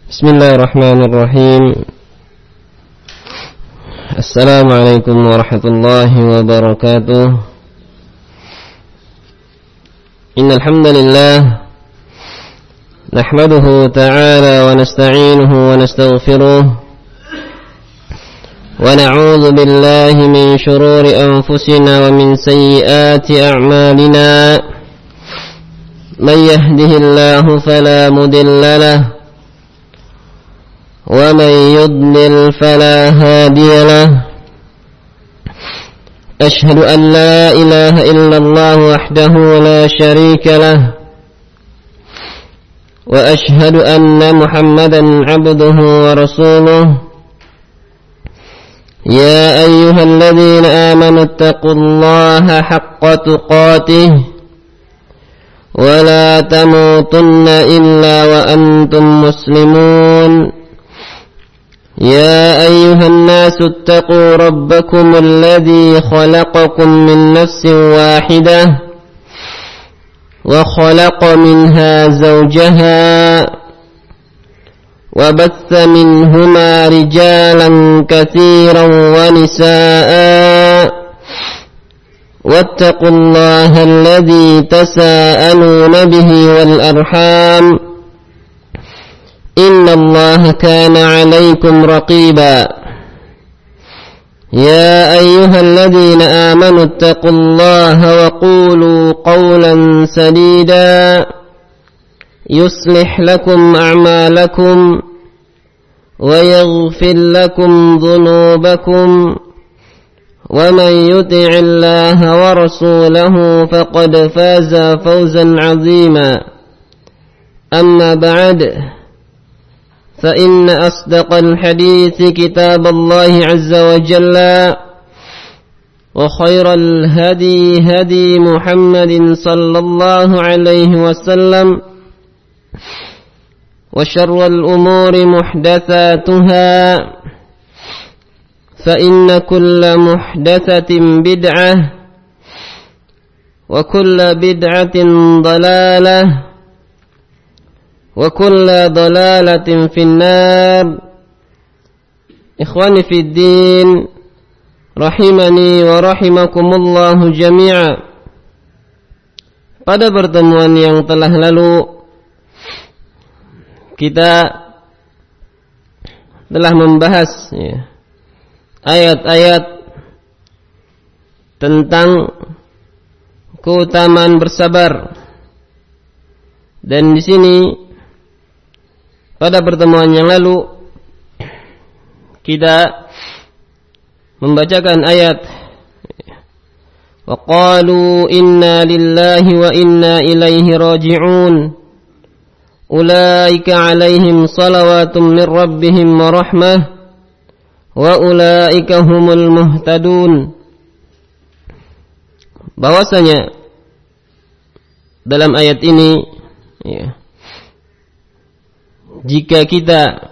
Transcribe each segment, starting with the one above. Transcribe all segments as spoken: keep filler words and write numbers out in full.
Bismillahirrahmanirrahim. Assalamualaikum warahmatullahi wabarakatuh. Innal hamdalillah nahmaduhu ta'ala wa nasta'inuhu wa nastaghfiruh wa na'udzu billahi min shururi anfusina wa min sayyiati a'malina. Man yahdihillahu fala mudilla lahu ومن يضلل فلا هادي له. أشهد أن لا إله إلا الله وحده لا شريك له وأشهد أن محمدا عبده ورسوله. يا أيها الذين آمنوا اتقوا الله حق تقاته ولا تموتن إلا وأنتم مسلمون. يا أيها الناس اتقوا ربكم الذي خلقكم من نفس واحدة وخلق منها زوجها وبث منهما رجالا كثيرا ونساء واتقوا الله الذي تساءلون به والأرحام إن الله كان عليكم رقيبا. يا أيها الذين آمنوا اتقوا الله وقولوا قولا سديدا يصلح لكم أعمالكم ويغفر لكم ذنوبكم ومن يطع الله ورسوله فقد فاز فوزا عظيما. أما بعد فإن أصدق الحديث كتاب الله عز وجل وخير الهدي هدي محمد صلى الله عليه وسلم وشر الأمور محدثاتها فإن كل محدثة بدعة وكل بدعة ضلالة wa kulla dalalatin finnar. Ikhwani fid din, rahimani wa rahimakumullahu jami'a. Pada pertemuan yang telah lalu kita telah membahas ya, ayat-ayat tentang keutamaan bersabar. Dan di sini pada pertemuan yang lalu kita membacakan ayat wa qalu inna lillahi wa inna ilaihi raji'un ulaika alaihim salawatun min rabbihim wa rahmah wa ulaika humul muhtadun. Bahwasanya dalam ayat ini ya, jika kita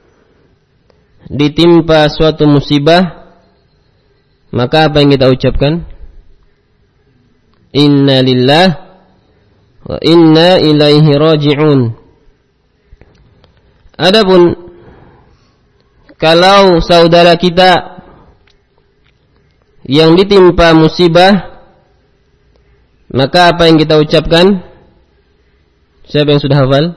ditimpa suatu musibah, maka apa yang kita ucapkan? Inna lillah wa inna ilaihi raji'un. Adapun kalau saudara kita yang ditimpa musibah, maka apa yang kita ucapkan? Siapa yang sudah hafal?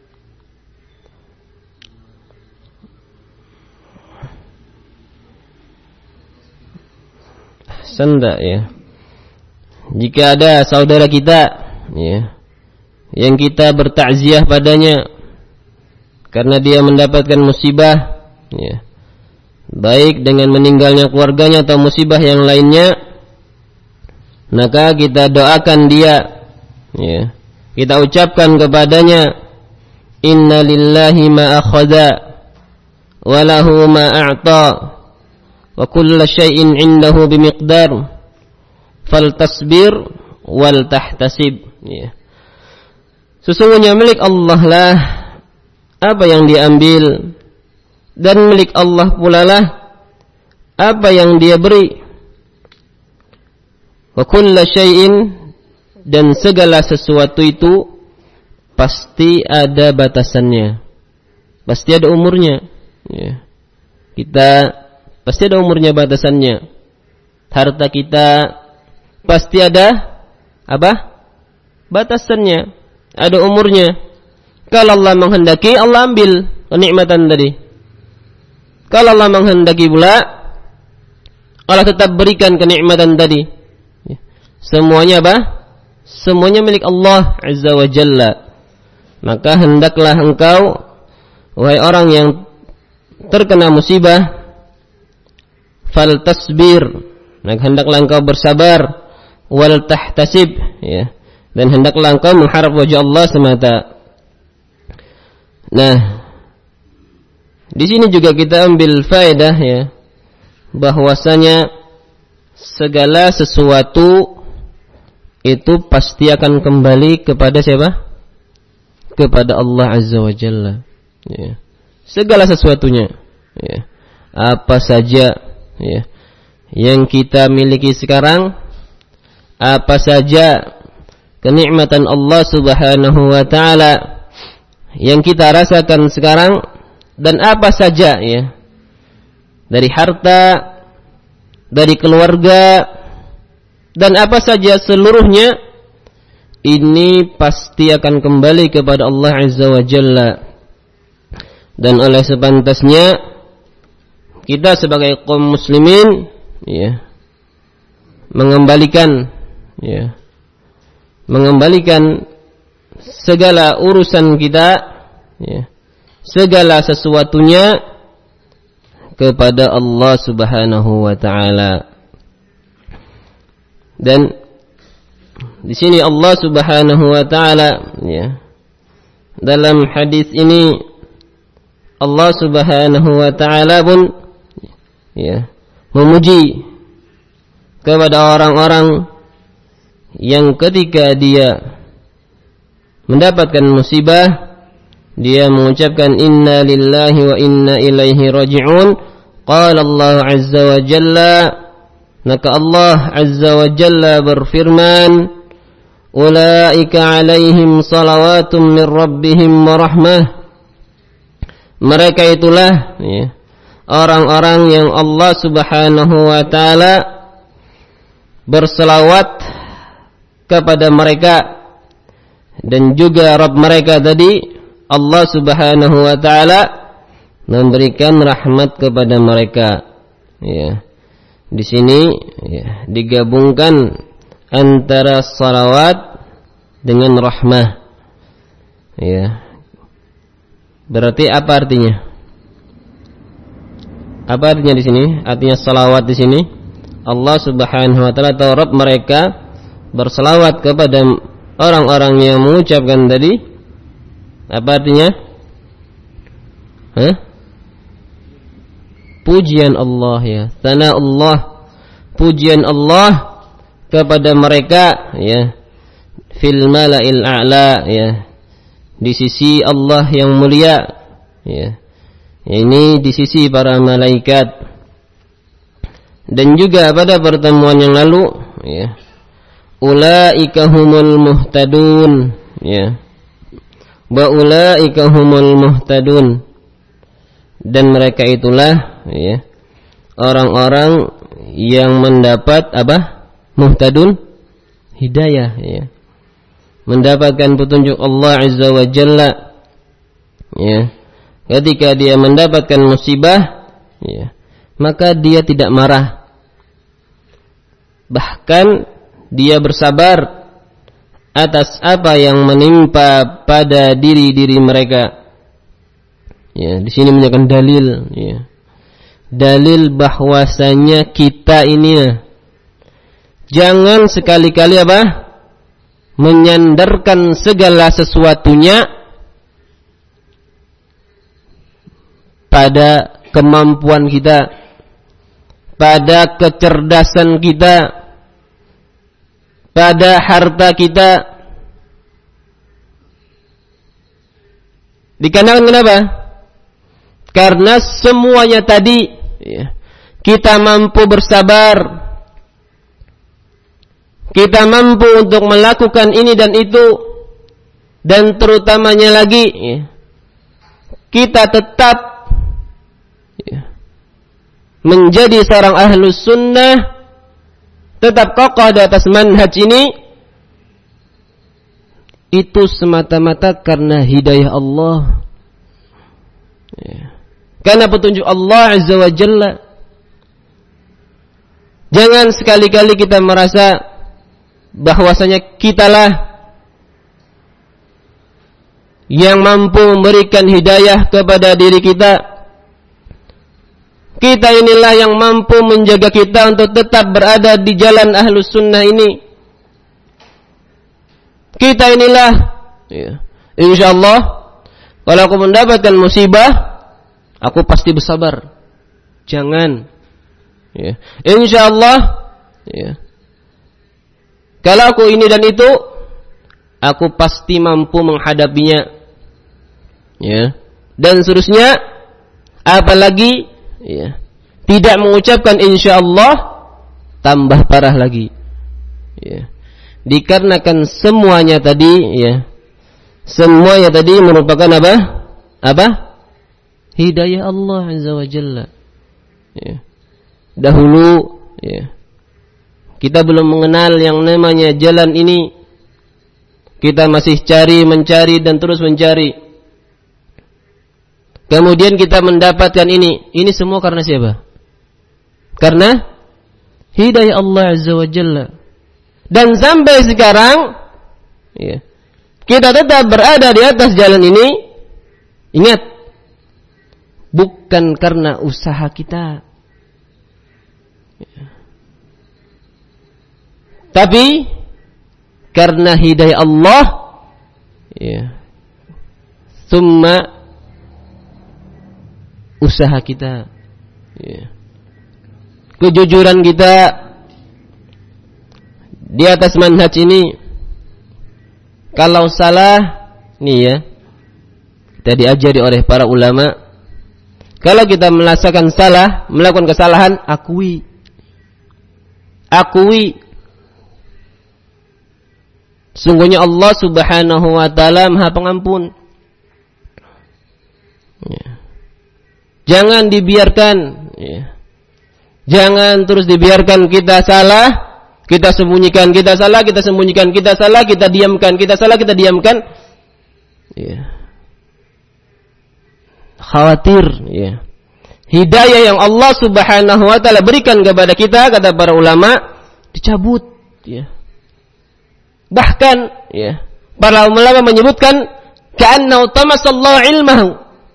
Senda ya. Jika ada saudara kita ya, yang kita bertakziah padanya karena dia mendapatkan musibah ya, baik dengan meninggalnya keluarganya atau musibah yang lainnya, maka kita doakan dia ya, kita ucapkan kepadanya inna lillahi ma akhadha wa lahu ma a'ta wa kulla syai'in 'indahu bimiqdar faltasbir wal tahtasib ya. Sesungguhnya milik Allah lah apa yang diambil, dan milik Allah pula lah apa yang dia beri. Wa kulla syai'in, dan segala sesuatu itu pasti ada batasannya. pasti ada umurnya. Ya. Kita pasti ada umurnya, batasannya. Harta kita pasti ada apa? Batasannya, ada umurnya. Kalau Allah menghendaki, Allah ambil kenikmatan tadi. Kalau Allah menghendaki pula, Allah tetap berikan kenikmatan tadi. Ya. Semuanya apa? Semuanya milik Allah Azza wa Jalla. Maka hendaklah engkau, wahai orang yang terkena musibah, fal tasbir, maka hendaklah engkau bersabar, wal tahtasib, ya, dan hendaklah engkau mengharap wajah Allah semata. Nah, di sini juga kita ambil faedah, ya, bahwasanya segala sesuatu itu pasti akan kembali kepada siapa? Kepada Allah Azza wa Jalla. Ya. Segala sesuatunya, ya. Apa saja, ya, yang kita miliki sekarang, apa saja kenikmatan Allah Subhanahu wa taala yang kita rasakan sekarang, dan apa saja, ya, dari harta, dari keluarga, dan apa saja seluruhnya, ini pasti akan kembali kepada Allah Azza wa Jalla. Dan oleh sepantasnya kita sebagai kaum muslimin, ya, mengembalikan, ya, mengembalikan segala urusan kita, ya, segala sesuatunya kepada Allah Subhanahu wa taala. Dan di sini Allah Subhanahu wa taala, ya, dalam hadis ini Allah Subhanahu wa taala pun, ya, memuji kepada orang-orang yang ketika dia mendapatkan musibah, dia mengucapkan inna lillahi wa inna ilaihi raji'un. Qala Allah Azza wa Jalla, maka Allah Azza wa Jalla berfirman, ulaika alaihim salawatun min rabbihim wa rahmah. Mereka itulah, ya, orang-orang yang Allah Subhanahu wa taala berselawat kepada mereka, dan juga Rabb mereka tadi Allah Subhanahu wa taala memberikan rahmat kepada mereka. Ya. Di sini, ya, digabungkan antara salawat dengan rahmah. Ya. Berarti apa artinya? Apa artinya di sini? Artinya salawat di sini, Allah Subhanahu wa taala atau Rabb mereka berselawat kepada orang-orang yang mengucapkan tadi. Apa artinya? Hah? Pujian Allah, ya, sana Allah, pujian Allah kepada mereka, ya, fil mala'il a'la, ya, di sisi Allah yang mulia, ya, ini di sisi para malaikat. Dan juga pada pertemuan yang lalu, ya, ulaika humul muhtadun, ya, wa ulaika humul muhtadun, dan mereka itulah, ya, orang-orang yang mendapat apa? Muhtadun, hidayah, ya, mendapatkan petunjuk Allah Azza wa Jalla, ya. Ketika dia mendapatkan musibah, ya, maka dia tidak marah, bahkan dia bersabar atas apa yang menimpa pada diri-diri mereka. Ya, di sini menunjukkan dalil, ya, dalil bahwasanya kita ini jangan sekali-kali apa? Menyandarkan segala sesuatunya pada kemampuan kita, pada kecerdasan kita, pada harta kita. Dikarenakan kenapa? Karena semuanya tadi, ya, kita mampu bersabar, kita mampu untuk melakukan ini dan itu, dan terutamanya lagi, ya, kita tetap ya, menjadi seorang ahlus sunnah, tetap kokoh di atas manhaj ini, itu semata-mata karena hidayah Allah, ya, karena petunjuk Allah Azza wa Jalla. Jangan sekali-kali kita merasa bahwasanya kitalah yang mampu memberikan hidayah kepada diri kita. Kita inilah yang mampu menjaga kita untuk tetap berada di jalan ahlus sunnah ini. Kita inilah, ya, insyaallah, kalau aku mendapatkan musibah, aku pasti bersabar. Jangan, ya, insyaallah, ya, kalau aku ini dan itu, aku pasti mampu menghadapinya, ya, dan seterusnya. Apalagi, ya, tidak mengucapkan insyaallah, tambah parah lagi, ya. Dikarenakan semuanya tadi, ya, semuanya tadi merupakan apa? Apa? Hidayah Allah Azza wa Jalla. Ya. Dahulu, ya, kita belum mengenal yang namanya jalan ini. Kita masih cari, mencari dan terus mencari. Kemudian kita mendapatkan ini. Ini semua karena siapa? Karena hidayah Allah Azza wa Jalla. Dan sampai sekarang, ya, kita tetap berada di atas jalan ini. Ingat, bukan karena usaha kita, ya, tapi karena hidayah Allah, ya, summa usaha kita, ya, kejujuran kita di atas manhaj ini. Kalau salah, nih ya, kita diajari oleh para ulama, kalau kita melaksanakan salah, melakukan kesalahan, akui, akui. Sungguhnya Allah Subhanahu wa Ta'ala Maha Pengampun. Ya. Jangan dibiarkan, ya, jangan terus dibiarkan kita salah. Kita sembunyikan, kita salah, kita sembunyikan, kita salah, kita diamkan, kita salah, kita diamkan. Ya. Khawatir, ya, hidayah yang Allah Subhanahu wa Ta'ala berikan kepada kita, kata para ulama, dicabut, ya. Bahkan, ya, para ulama menyebutkan ka'annahu tamasallahu ilmahu.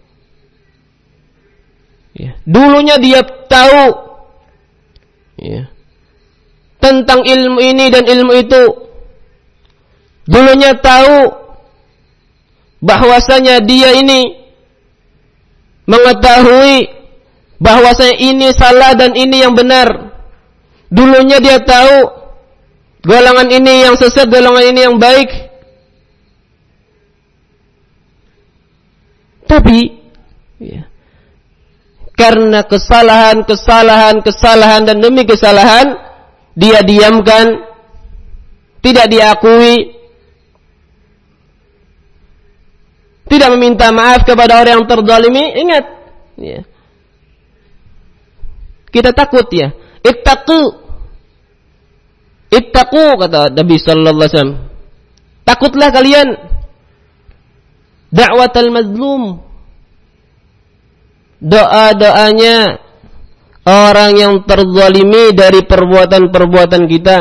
Ya. Dulunya dia tahu, ya, tentang ilmu ini dan ilmu itu. Dulunya tahu bahwasanya dia ini mengetahui bahwasanya ini salah dan ini yang benar. Dulunya dia tahu golongan ini yang sesat, golongan ini yang baik. Tapi, ya, karena kesalahan, kesalahan, kesalahan dan demi kesalahan, dia diamkan, tidak diakui, tidak meminta maaf kepada orang yang terzalimi. Ingat, ya, kita takut, ya, ittaqu, ittaqu, kata Nabi sallallahu alaihi wasallam, takutlah kalian da'watal mazlum, doa-doanya orang yang terzalimi dari perbuatan-perbuatan kita.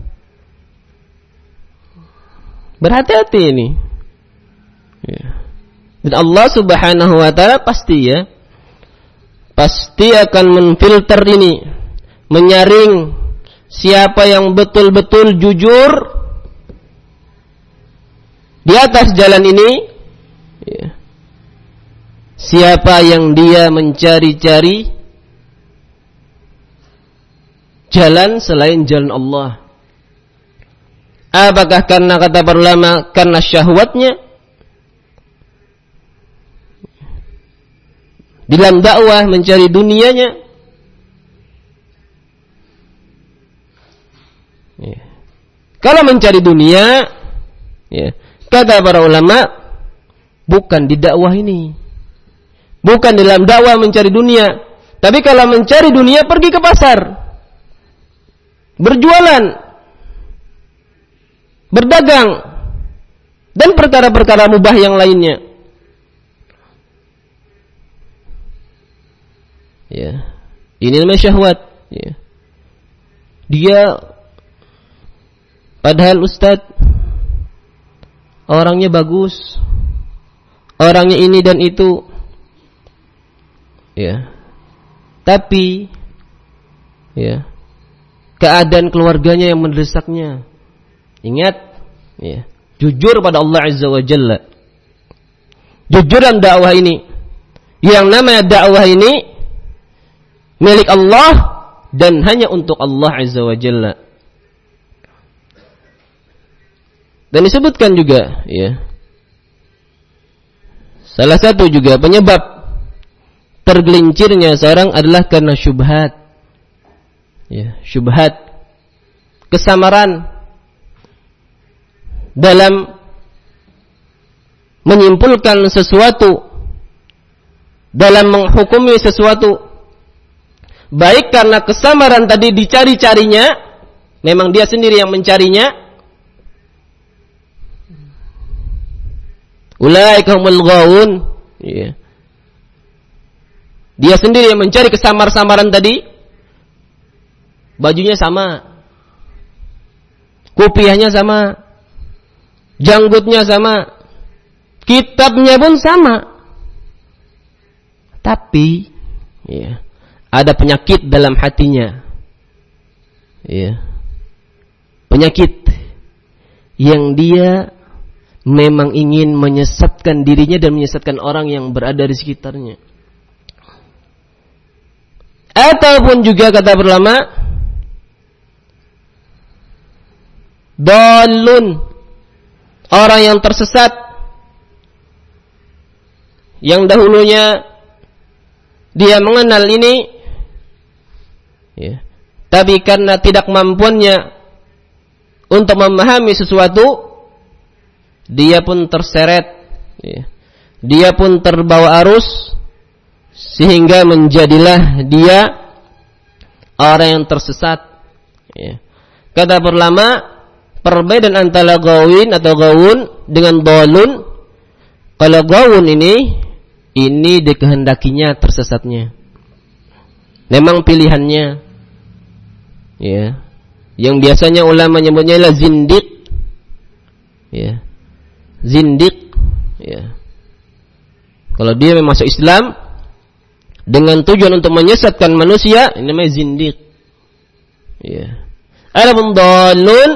Berhati-hati ini, ya. Dan Allah Subhanahu wa Ta'ala pasti, ya, pasti akan menfilter ini, menyaring siapa yang betul-betul jujur di atas jalan ini, ya. Siapa yang dia mencari-cari jalan selain jalan Allah. Apakah karena, kata para ulama, karena syahwatnya dalam dakwah, mencari dunianya, ya. Kalau mencari dunia, ya, kata para ulama, bukan di dakwah ini, Bukan dalam dakwah mencari dunia. Tapi kalau mencari dunia, pergi ke pasar. Berjualan. Berdagang. Dan perkara-perkara mubah yang lainnya. Ya. Ini namanya syahwat. Ya. Dia padahal ustadz orangnya bagus, orangnya ini dan itu, ya. Tapi, ya, keadaan keluarganya yang mendesaknya. Ingat, ya, jujur pada Allah Azza wa Jalla. Jujur dalam dakwah ini. Yang namanya dakwah ini milik Allah dan hanya untuk Allah Azza wa Jalla. Dan disebutkan juga, ya, salah satu juga penyebab tergelincirnya seorang adalah karena syubhat, ya, syubhat, kesamaran dalam menyimpulkan sesuatu, dalam menghukumi sesuatu, baik karena kesamaran tadi dicari-carinya, memang dia sendiri yang mencarinya. Ulaika humul ghawun, ya. Dia sendiri yang mencari kesamar-samaran tadi. Bajunya sama, kopiahnya sama, janggutnya sama, kitabnya pun sama. Tapi, ya, ada penyakit dalam hatinya, ya, penyakit yang dia memang ingin menyesatkan dirinya dan menyesatkan orang yang berada di sekitarnya. Ataupun juga kata ulama, dalun, orang yang tersesat, yang dahulunya dia mengenal ini, ya, tapi karena tidak mampuannya untuk memahami sesuatu, dia pun terseret, ya, dia pun terbawa arus, sehingga menjadilah dia orang yang tersesat, ya. Kata ulama, perbedaan antara gawin atau gawun dengan dolun. Kalau gawun ini, ini dikehendakinya tersesatnya, memang pilihannya, ya. Yang biasanya ulama menyebutnya adalah zindiq, ya, zindiq, ya. Kalau dia masuk Islam dengan tujuan untuk menyesatkan manusia, ini namanya zindiq, ya. Adapun dhalun,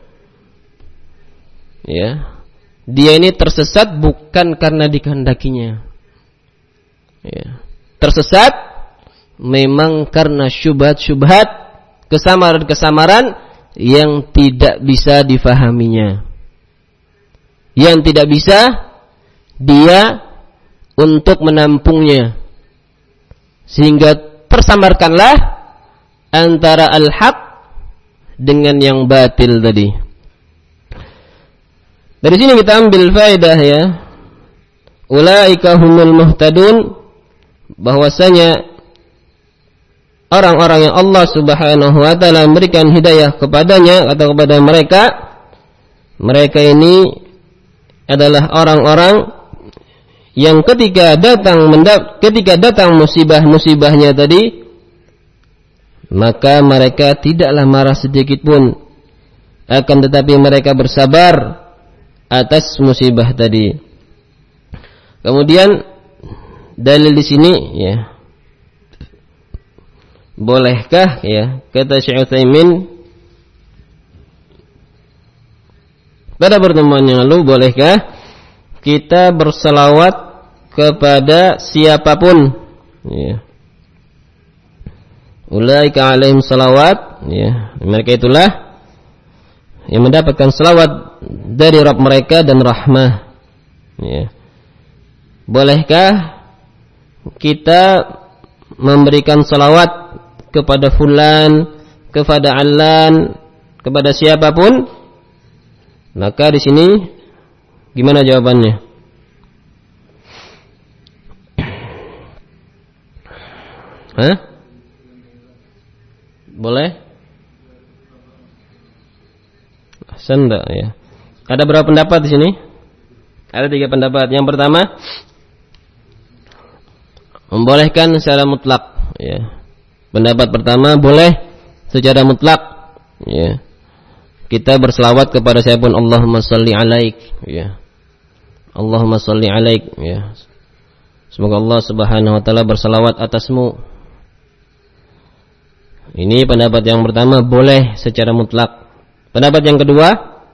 ya, dia ini tersesat bukan karena dikehendakinya, ya. Tersesat memang karena syubhat-syubhat, kesamaran-kesamaran yang tidak bisa difahaminya, yang tidak bisa dia untuk menampungnya, sehingga tersamarkanlah antara al-haq dengan yang batil tadi. Dari sini kita ambil faedah, ya, ulaika humul muhtadun, bahwasanya orang-orang yang Allah Subhanahu wa taala memberikan hidayah kepadanya atau kepada mereka, mereka ini adalah orang-orang yang ketika datang mendap, ketika datang musibah-musibahnya tadi, maka mereka tidaklah marah sedikit pun, akan tetapi mereka bersabar atas musibah tadi. Kemudian dalil di sini, ya, bolehkah, ya, kata Syekh Utsaimin pada pertemuan yang lalu, bolehkah kita berselawat kepada siapapun, ya. Ulaika alaihim salawat, ya, mereka itulah yang mendapatkan selawat dari Rabb mereka dan rahmah, ya. Bolehkah kita memberikan selawat kepada fulan, kepada allan, kepada siapapun? Maka di sini gimana jawabannya? Hah? Boleh? Senda ya. Ada berapa pendapat di sini? Ada tiga pendapat. Yang pertama, membolehkan secara mutlak. Ya. Pendapat pertama, boleh secara mutlak. Ya. Kita berselawat kepada siapapun, Allahumma sholli alaik. Ya. Allahumma sholli alaik. Ya. Semoga Allah Subhanahu Wa Taala berselawat atasmu. Ini pendapat yang pertama, boleh secara mutlak. Pendapat yang kedua,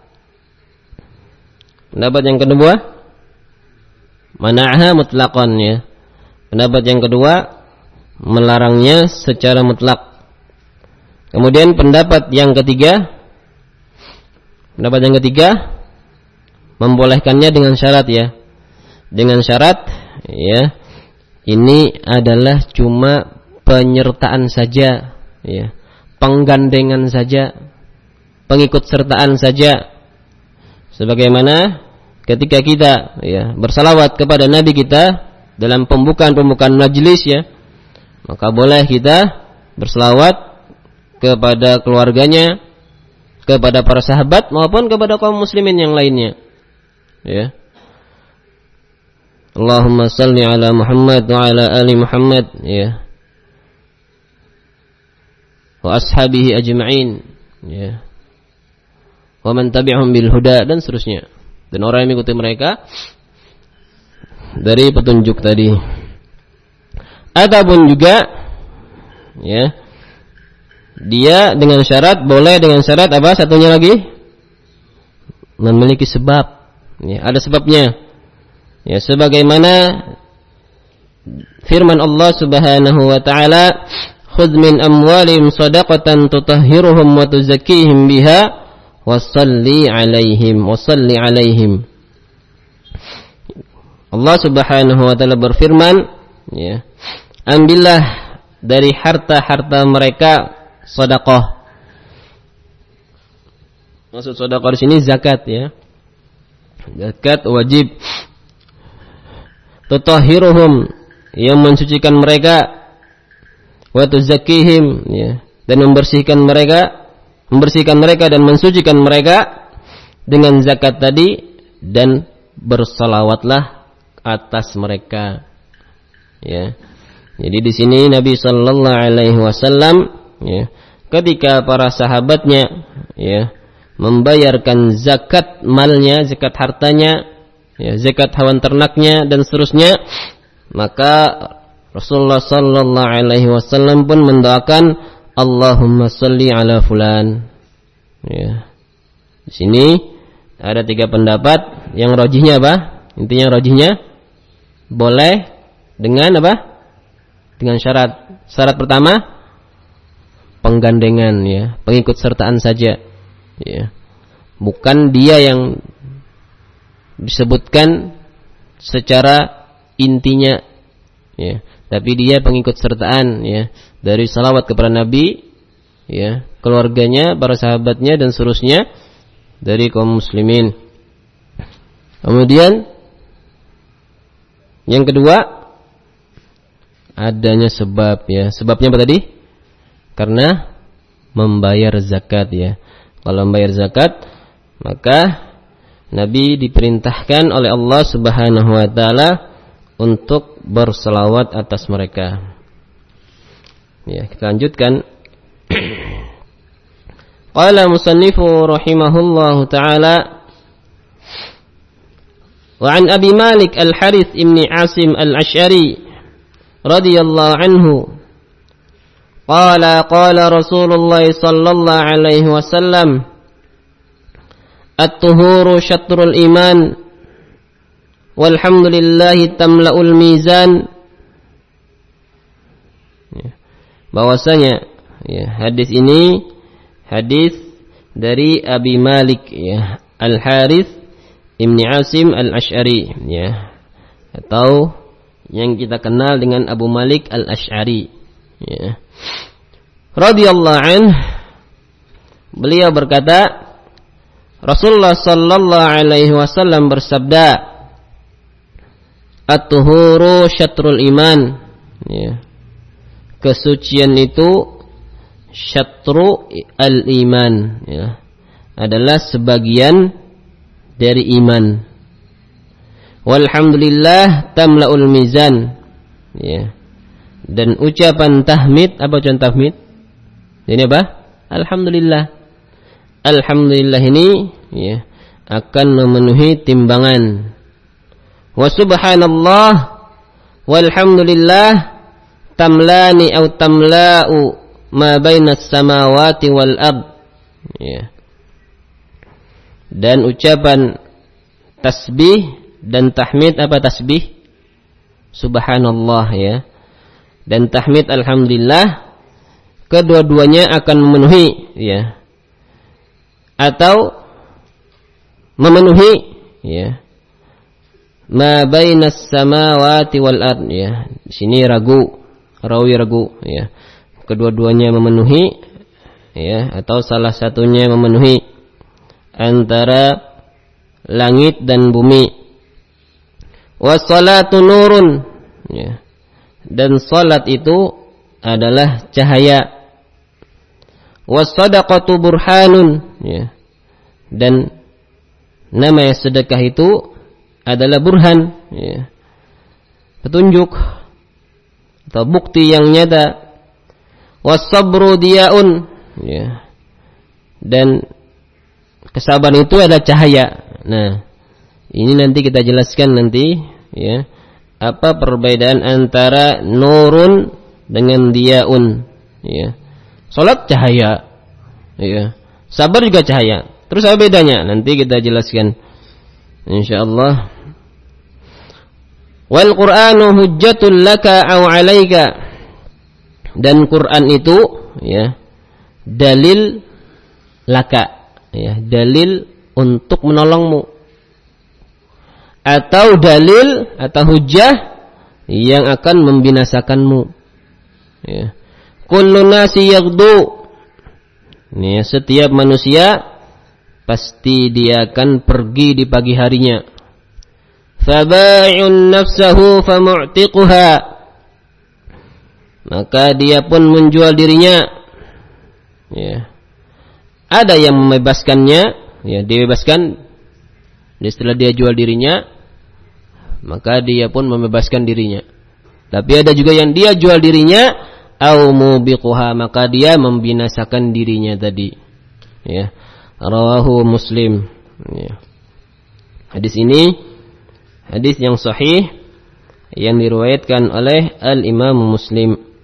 pendapat yang kedua, mana'ha mutlaqan ya. Pendapat yang kedua, melarangnya secara mutlak. Kemudian pendapat yang ketiga, pendapat yang ketiga, membolehkannya dengan syarat ya. Dengan syarat ya, ini adalah cuma penyertaan saja ya, penggandengan saja, pengikut sertaan saja. Sebagaimana ketika kita ya bersalawat kepada Nabi kita dalam pembukaan-pembukaan majlis ya, maka boleh kita bersalawat kepada keluarganya, kepada para sahabat maupun kepada kaum muslimin yang lainnya. Ya. Allahumma salli ala Muhammad wa ala ali Muhammad ya. Wa ashabihi ajma'in ya. Wa man tabi'ahum bil huda dan seterusnya. Dan orang yang mengikuti mereka dari petunjuk tadi. Ataupun juga ya, dia dengan syarat, boleh dengan syarat apa? Satunya lagi, memiliki sebab. Ya, ada sebabnya. Ya, sebagaimana firman Allah Subhanahu wa taala, "Khudz min amwalihim shadaqatan tutahhiruhum wa tuzakkihim biha wasalli 'alaihim wasalli 'alaihim." Allah Subhanahu wa taala berfirman, ya, ambillah dari harta-harta mereka sedekah. Maksud sedekah di sini zakat ya. Zakat wajib. Tutahhiruhum, yang mensucikan mereka, wa tuzakkihim ya, dan membersihkan mereka, membersihkan mereka dan mensucikan mereka dengan zakat tadi, dan bersalawatlah atas mereka. Ya. Jadi di sini Nabi sallallahu alaihi wasallam ya, ketika para sahabatnya ya membayarkan zakat malnya, zakat hartanya, ya, zakat hewan ternaknya dan seterusnya, maka Rasulullah sallallahu alaihi wasallam pun mendoakan Allahumma sholli ala fulan. Ya. Di sini ada tiga pendapat. Yang rajihnya apa? Intinya rajihnya boleh dengan apa? Dengan syarat. Syarat pertama, penggandengan ya, pengikut sertaan saja. Ya. Bukan dia yang disebutkan secara intinya ya, tapi dia pengikut sertaan ya, dari salawat kepada Nabi ya, keluarganya, para sahabatnya dan seterusnya dari kaum muslimin. Kemudian yang kedua, adanya sebab ya. Sebabnya apa tadi? Karena membayar zakat ya. Kalau membayar zakat, maka Nabi diperintahkan oleh Allah Subhanahu wa taala untuk berselawat atas mereka. Ya, kita lanjutkan. Qala musannifu rahimahullahu taala, wa an Abi Malik Al-Harith ibn Asim Al-Ash'ari radhiyallahu anhu qala qala Rasulullah sallallahu alaihi wasallam, at-tuhuru syatrul iman walhamdulillahi tamla'ul mizan. Ya. Bahwasanya ya, hadis ini hadis dari Abi Malik ya, Al-Harith Ibn Asim Al-Ash'ari ya, atau yang kita kenal dengan Abu Malik Al-Ash'ari ya. Radhiyallahu anhu, beliau berkata, Rasulullah sallallahu alaihi wasallam bersabda, at-tuhuru syatrul iman ya. kesucian itu syatru al-iman, ya, adalah sebagian dari iman. Walhamdulillah tamla'ul mizan, ya. Dan ucapan tahmid, apa ucapan tahmid? Ini apa? Alhamdulillah. Alhamdulillah ini, ya, akan memenuhi timbangan. Wa subhanallah walhamdulillah tamlani atau tamla'u ma bainas samawati wal ard, ya. Dan ucapan tasbih dan tahmid, apa tasbih? Subhanallah, ya. Dan tahmid alhamdulillah, kedua-duanya akan memenuhi, ya, atau memenuhi, ya, ma bainas samawati wal ard, ya. Di sini ragu, rawi ragu, ya. Kedua-duanya memenuhi, ya, atau salah satunya memenuhi antara langit dan bumi. Wassalatu nurun, ya. Dan salat itu adalah cahaya. Wassadaqatu burhanun, ya. Dan nama sedekah itu adalah burhan, ya, petunjuk atau bukti yang nyata. Wassabru diyaun, ya. Dan kesabaran itu adalah cahaya. Nah, ini nanti kita jelaskan nanti, ya, apa perbedaan antara nurun dengan diyaun, ya. Salat cahaya, ya. Sabar juga cahaya. Terus apa bedanya? Nanti kita jelaskan insyaallah. Wal Qur'anu hujjatul laka aw 'alaika. Dan Quran itu, ya, dalil laka, ya, dalil untuk menolongmu, atau dalil atau hujjah yang akan membinasakanmu, ya. Kullu nasi yaghdu, ya, setiap manusia pasti dia akan pergi di pagi harinya. Faba'i'un nafsahu famu'tiquha, maka dia pun menjual dirinya, ya. Ada yang membebaskannya, ya, dibebaskan. Setelah dia jual dirinya, maka dia pun membebaskan dirinya. Tapi ada juga yang dia jual dirinya, au mubiquha, maka dia membinasakan dirinya tadi, ya. Rawahu Muslim, ya. Hadis ini hadis yang sahih yang diriwayatkan oleh Al-Imam Muslim.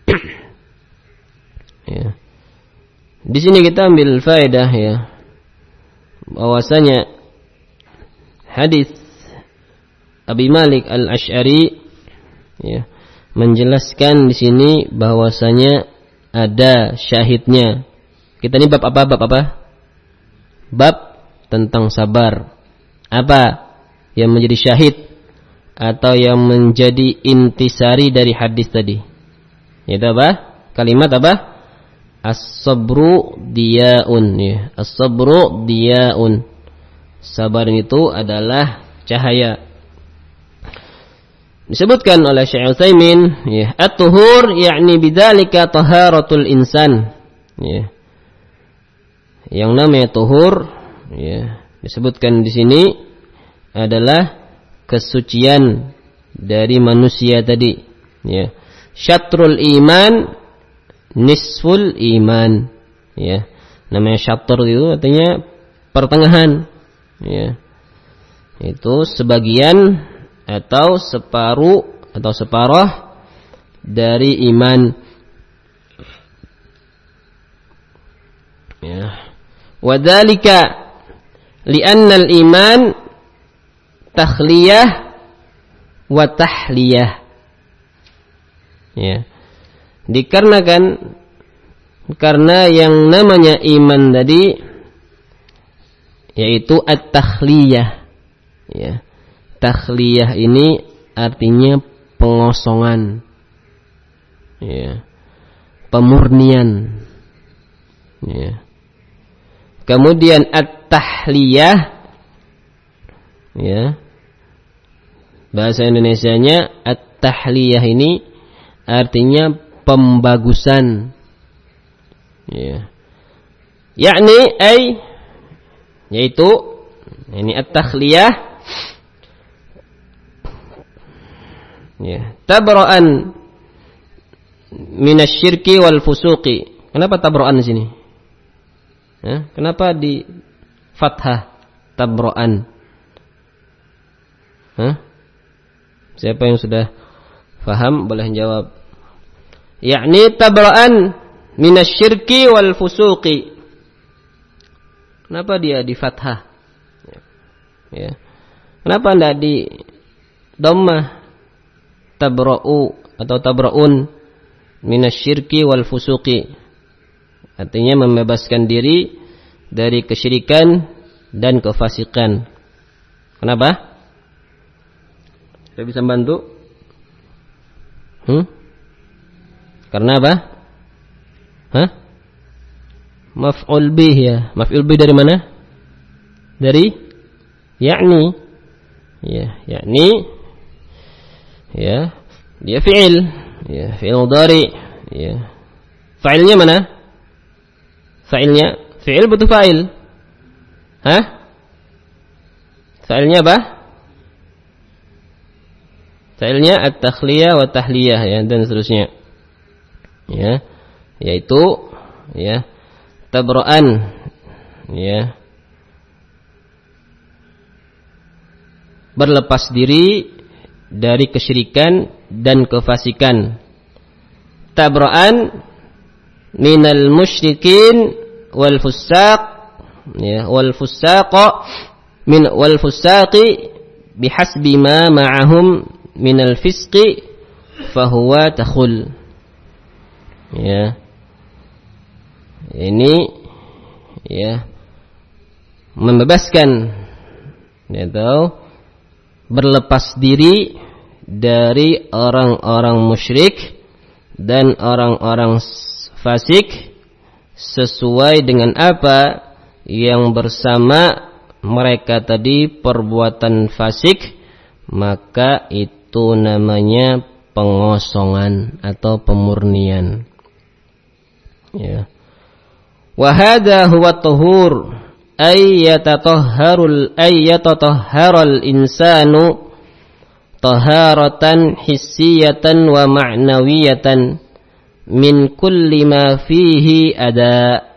Ya. Di sini kita ambil faedah, ya, bahwasanya hadis Abi Malik Al-Asy'ari, ya, menjelaskan di sini bahwasanya ada syahidnya. Kita ini bab apa? Bab apa? Bab tentang sabar. Apa yang menjadi syahid atau yang menjadi intisari dari hadis tadi? Itu apa? Kalimat apa? As-sabru diyaun, ya. As-sabru diyaun. Sabar itu adalah cahaya. Disebutkan oleh Syekh Utsaimin, ya, at-tuhur yakni bidzalika taharatul insan, ya. Yang namanya tuhur, ya, disebutkan di sini adalah kesucian dari manusia tadi, ya. Syatrul iman nisful iman, ya. Namanya syatr itu artinya pertengahan, ya. Itu sebagian atau separuh atau separuh dari iman, ya. Wadzalika li'anna al-iman takhliyah wa tahliyah, ya. Dikarenakan karena yang namanya iman tadi yaitu at-takhliyah, ya. Takhliyah ini artinya pengosongan, ya, pemurnian, ya. Kemudian at-tahliyah, ya, bahasa Indonesianya at-tahliyah ini artinya pembagusan. Ya. Yakni ay yaitu ini at-takhliyah ya, tabra'an minasyirki wal fusuqi. Kenapa tabra'an di sini? Ya, kenapa di fathah tabra'an? Hah? Siapa yang sudah faham boleh jawab. Yakni tabra'an minasyirki wal fusuqi. Kenapa dia di fathah? Ya. Kenapa tidak di dhammah? Tabra'u atau tabra'un minasyirki wal fusuqi. Artinya membebaskan diri dari kesyirikan dan kefasikan. Kenapa? Saya bisa bantu? Hmm? Karena apa? Hah? Maf'ul bih ya. Maf'ul bih dari mana? Dari yakni. Ya, yakni ya, dia fi'il. Ya, fi'il mudhari. Ya. Fa'ilnya mana? Fa'ilnya fi'il butuh fa'il. Hah? Fa'ilnya apa? Fa'ilnya at-takhliyah wa tahliyah ya dan seterusnya. Ya, yaitu ya tabra'an ya, berlepas diri dari kesyirikan dan kefasikan. Tabra'an minal musyrikin wal fusaq ya, wal fusaqa min wal fusaqi bihasbi ma ma'ahum minal fisqi fahuwa takhul. Ya. Ini ya membebaskan atau berlepas diri dari orang-orang musyrik dan orang-orang fasik sesuai dengan apa yang bersama mereka tadi perbuatan fasik, maka itu namanya pengosongan atau pemurnian. Ya. Wa hadha huwa at-tuhur ay yatatahharul ay yatatahharul insanu taharatan hissiyatan wa ma'nawiyatan min kulli ma fihi ada.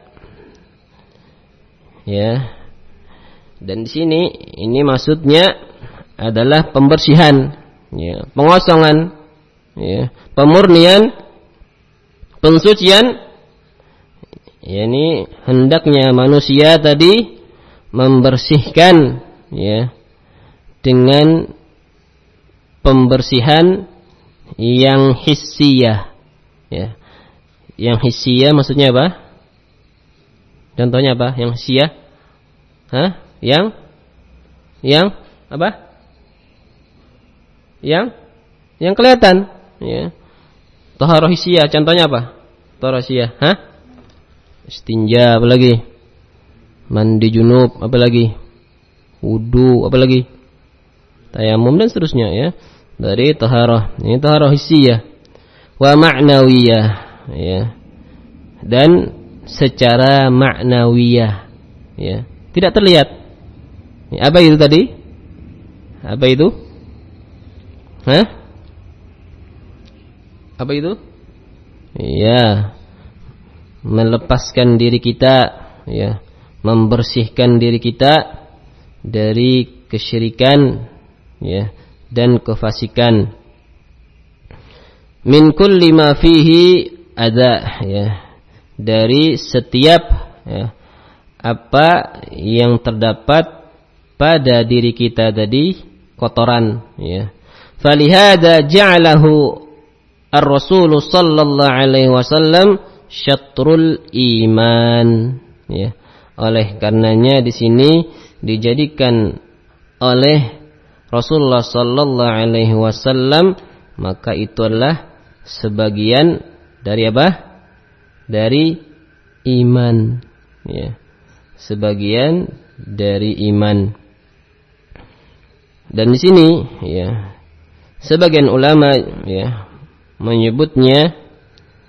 Ya. Dan di sini ini maksudnya adalah pembersihan, ya, pengosongan, ya, pemurnian, pensucian. Yani hendaknya manusia tadi membersihkan ya dengan pembersihan yang hissiyah ya. Yang hissiyah maksudnya apa? Contohnya apa? Yang hissiyah? Hah? Yang yang apa? Yang yang kelihatan ya. Taharah hissiyah contohnya apa? Taharah hissiyah, hah? Istinja, apa lagi? Mandi junub, apa lagi? Wudu, apa lagi? Tayamum dan seterusnya ya. Dari taharah. Ini taharah hissiyah. Wa ma'nawiyah ya. Dan secara ma'nawiyah ya. Tidak terlihat. Apa itu tadi? Apa itu? Hah? Apa itu? Iya. Melepaskan diri kita ya, membersihkan diri kita dari kesyirikan ya dan kefasikan. Min kulli ma fihi ada ya, dari setiap ya, apa yang terdapat pada diri kita tadi kotoran ya. Falihada ja'alahu ar-rasul sallallahu alaihi wasallam syatrul iman ya. Oleh karenanya di sini dijadikan oleh Rasulullah sallallahu alaihi wasallam maka itu adalah sebagian dari apa? Dari iman ya. Sebagian dari iman. Dan di sini ya sebagian ulama ya menyebutnya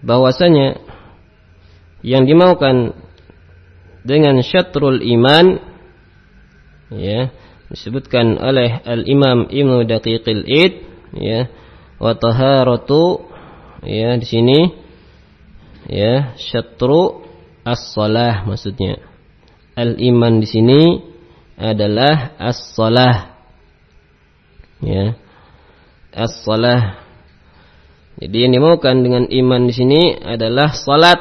bahwasanya yang dimaukan dengan syatrul iman, ya, disebutkan oleh Al-Imam Ibnu Daqiqil Id, ya, wa taharatu, ya, di sini, ya, syatru as-shalah maksudnya. Al-iman di sini adalah as-shalah, ya, as-shalah. Jadi yang dimaukan dengan iman di sini adalah salat.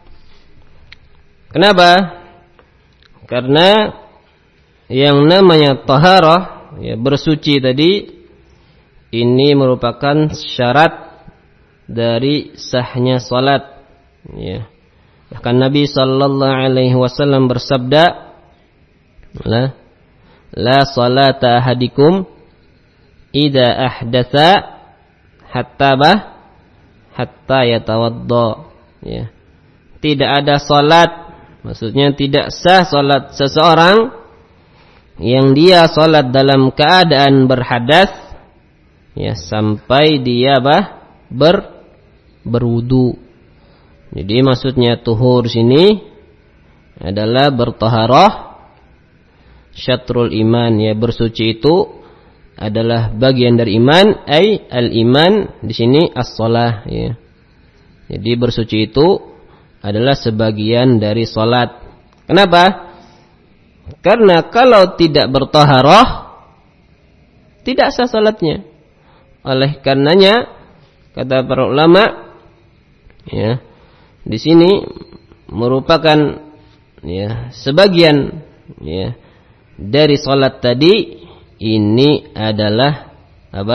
Kenapa? Karena yang namanya taharah, ya, bersuci tadi, ini merupakan syarat dari sahnya salat, ya. Bahkan Nabi sallallahu alaihi wasallam bersabda, la la salata ahadikum idza ahdatsa hatta bah hatta yatawadda, ya. Tidak ada salat, maksudnya tidak sah salat seseorang yang dia salat dalam keadaan berhadas, ya, sampai dia bah ber berwudu. Jadi maksudnya tuhur sini adalah bertaharah, syatrul iman, ya, bersuci itu adalah bagian dari iman, ai al-iman di sini as-shalah, ya. Jadi bersuci itu adalah sebagian dari salat. Kenapa? Karena kalau tidak bertaharah tidak sah salatnya. Oleh karenanya kata para ulama, ya, di sini merupakan, ya, sebagian, ya, dari salat tadi. Ini adalah apa?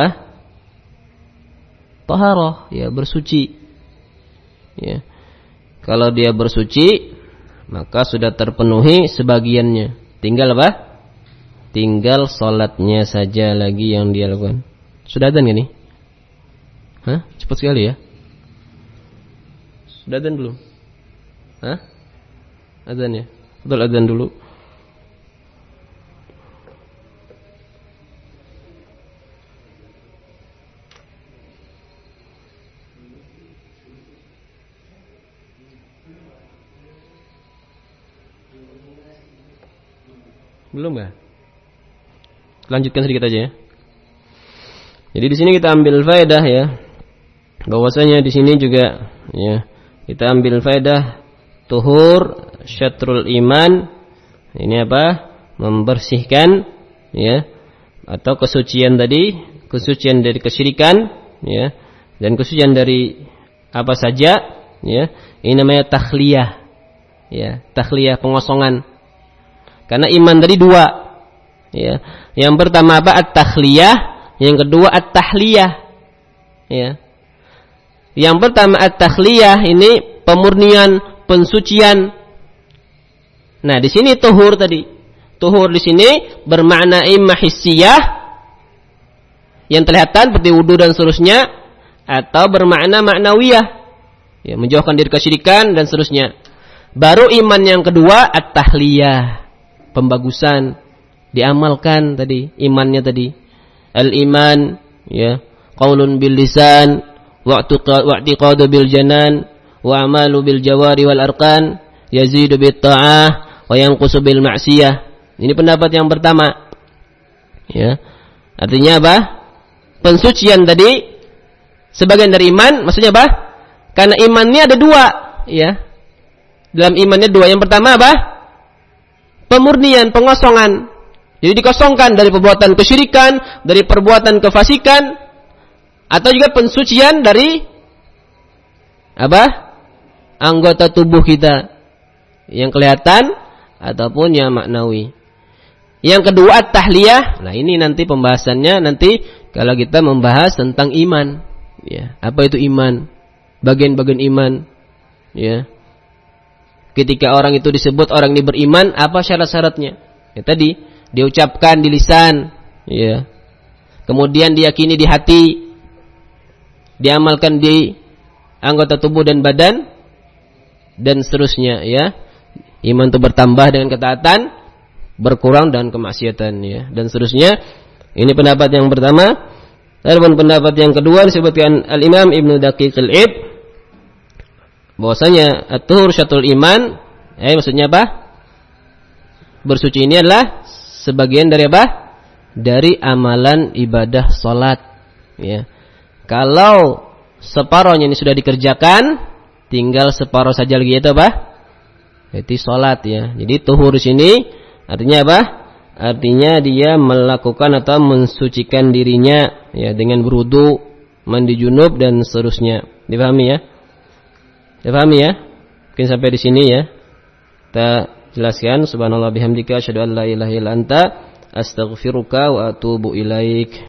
Taharah, ya, bersuci, ya. Kalau dia bersuci, maka sudah terpenuhi sebagiannya. Tinggal apa? Tinggal salatnya saja lagi yang dia lakukan. Sudah adzan gak nih? Hah? Cepat sekali ya. Sudah adzan belum? Hah? Adzan ya? Betul, adzan dulu. Belum ya? Lanjutkan sedikit aja ya. Jadi di sini kita ambil faedah, ya, bahwasanya di sini juga, ya, kita ambil faedah tuhur syatrul iman. Ini apa? Membersihkan, ya, atau kesucian tadi, kesucian dari kesyirikan, ya, dan kesucian dari apa saja, ya. Ini namanya takhliyah, ya, takhliyah, pengosongan. Karena iman tadi dua, ya. Yang pertama apa? At-takhliyah, yang kedua at-tahliyah, ya. Yang pertama at-takhliyah ini pemurnian, pensucian. Nah, di sini tuhur tadi. Tuhur di sini bermakna imma hissiyah, yang kelihatan seperti wudu dan seterusnya, atau bermakna maknawiyah, ya, menjauhkan diri kesyirikan dan seterusnya. Baru iman yang kedua at-tahliyah, pembagusan, diamalkan tadi imannya tadi. Al-iman, ya, qaulun bil lisan wa i'tiqadu bil janan wa amalu bil jawari wal arkan, yazidu bit ta'ah wa yanqusu bil ma'siyah. Ini pendapat yang pertama, ya. Artinya apa? Pensucian tadi sebagian dari iman, maksudnya apa? Karena imannya ada dua, ya. Dalam imannya dua. Yang pertama apa? Pemurnian, pengosongan. Jadi dikosongkan dari perbuatan kesyirikan, dari perbuatan kefasikan, atau juga pensucian dari apa? Anggota tubuh kita yang kelihatan ataupun yang maknawi. Yang kedua at-tahliyah. Nah, ini nanti pembahasannya nanti kalau kita membahas tentang iman, ya. Apa itu iman? Bagian-bagian iman, ya. Ketika orang itu disebut orang ini beriman, apa syarat-syaratnya? Ya, tadi diucapkan di lisan, ya. Kemudian diyakini di hati, diamalkan di anggota tubuh dan badan, dan seterusnya, ya. Iman itu bertambah dengan ketaatan, berkurang dengan kemaksiatan, ya, dan seterusnya. Ini pendapat yang pertama. Adapun pendapat yang kedua disebutkan Al-Imam Ibnu Daqiqil Id, bahwasanya at-tuhur syatrul iman, eh maksudnya apa? Bersuci ini adalah sebagian dari apa? Dari amalan ibadah salat, ya. Kalau separohnya ini sudah dikerjakan, tinggal separoh saja lagi, itu apa? Itu salat, ya. Jadi tuhur di sini artinya apa? Artinya dia melakukan atau mensucikan dirinya, ya, dengan berwudu, mandi junub dan seterusnya. Dipahami ya? Dipahami ya? Mungkin sampai di sini ya. Kita jelaskan. Subhanallah bihamdika asyhadu an la ilaha illa anta astaghfiruka wa atubu ilaik.